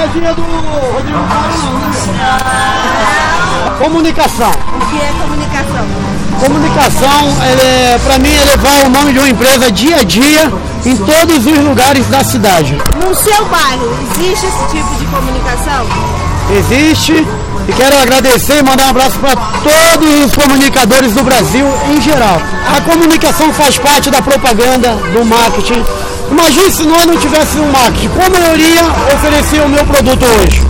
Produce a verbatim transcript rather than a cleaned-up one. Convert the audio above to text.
pegadinha do Rodrigo Paulo. Comunicação. O que é comunicação? Comunicação, é, para mim, é levar o nome de uma empresa dia a dia em todos os lugares da cidade. No seu bairro, existe esse tipo de comunicação? Existe, e quero agradecer e mandar um abraço para todos os comunicadores do Brasil em geral. A comunicação faz parte da propaganda, do marketing. Imagine se nós não tivéssemos um marketing, como eu iria oferecer o meu produto hoje?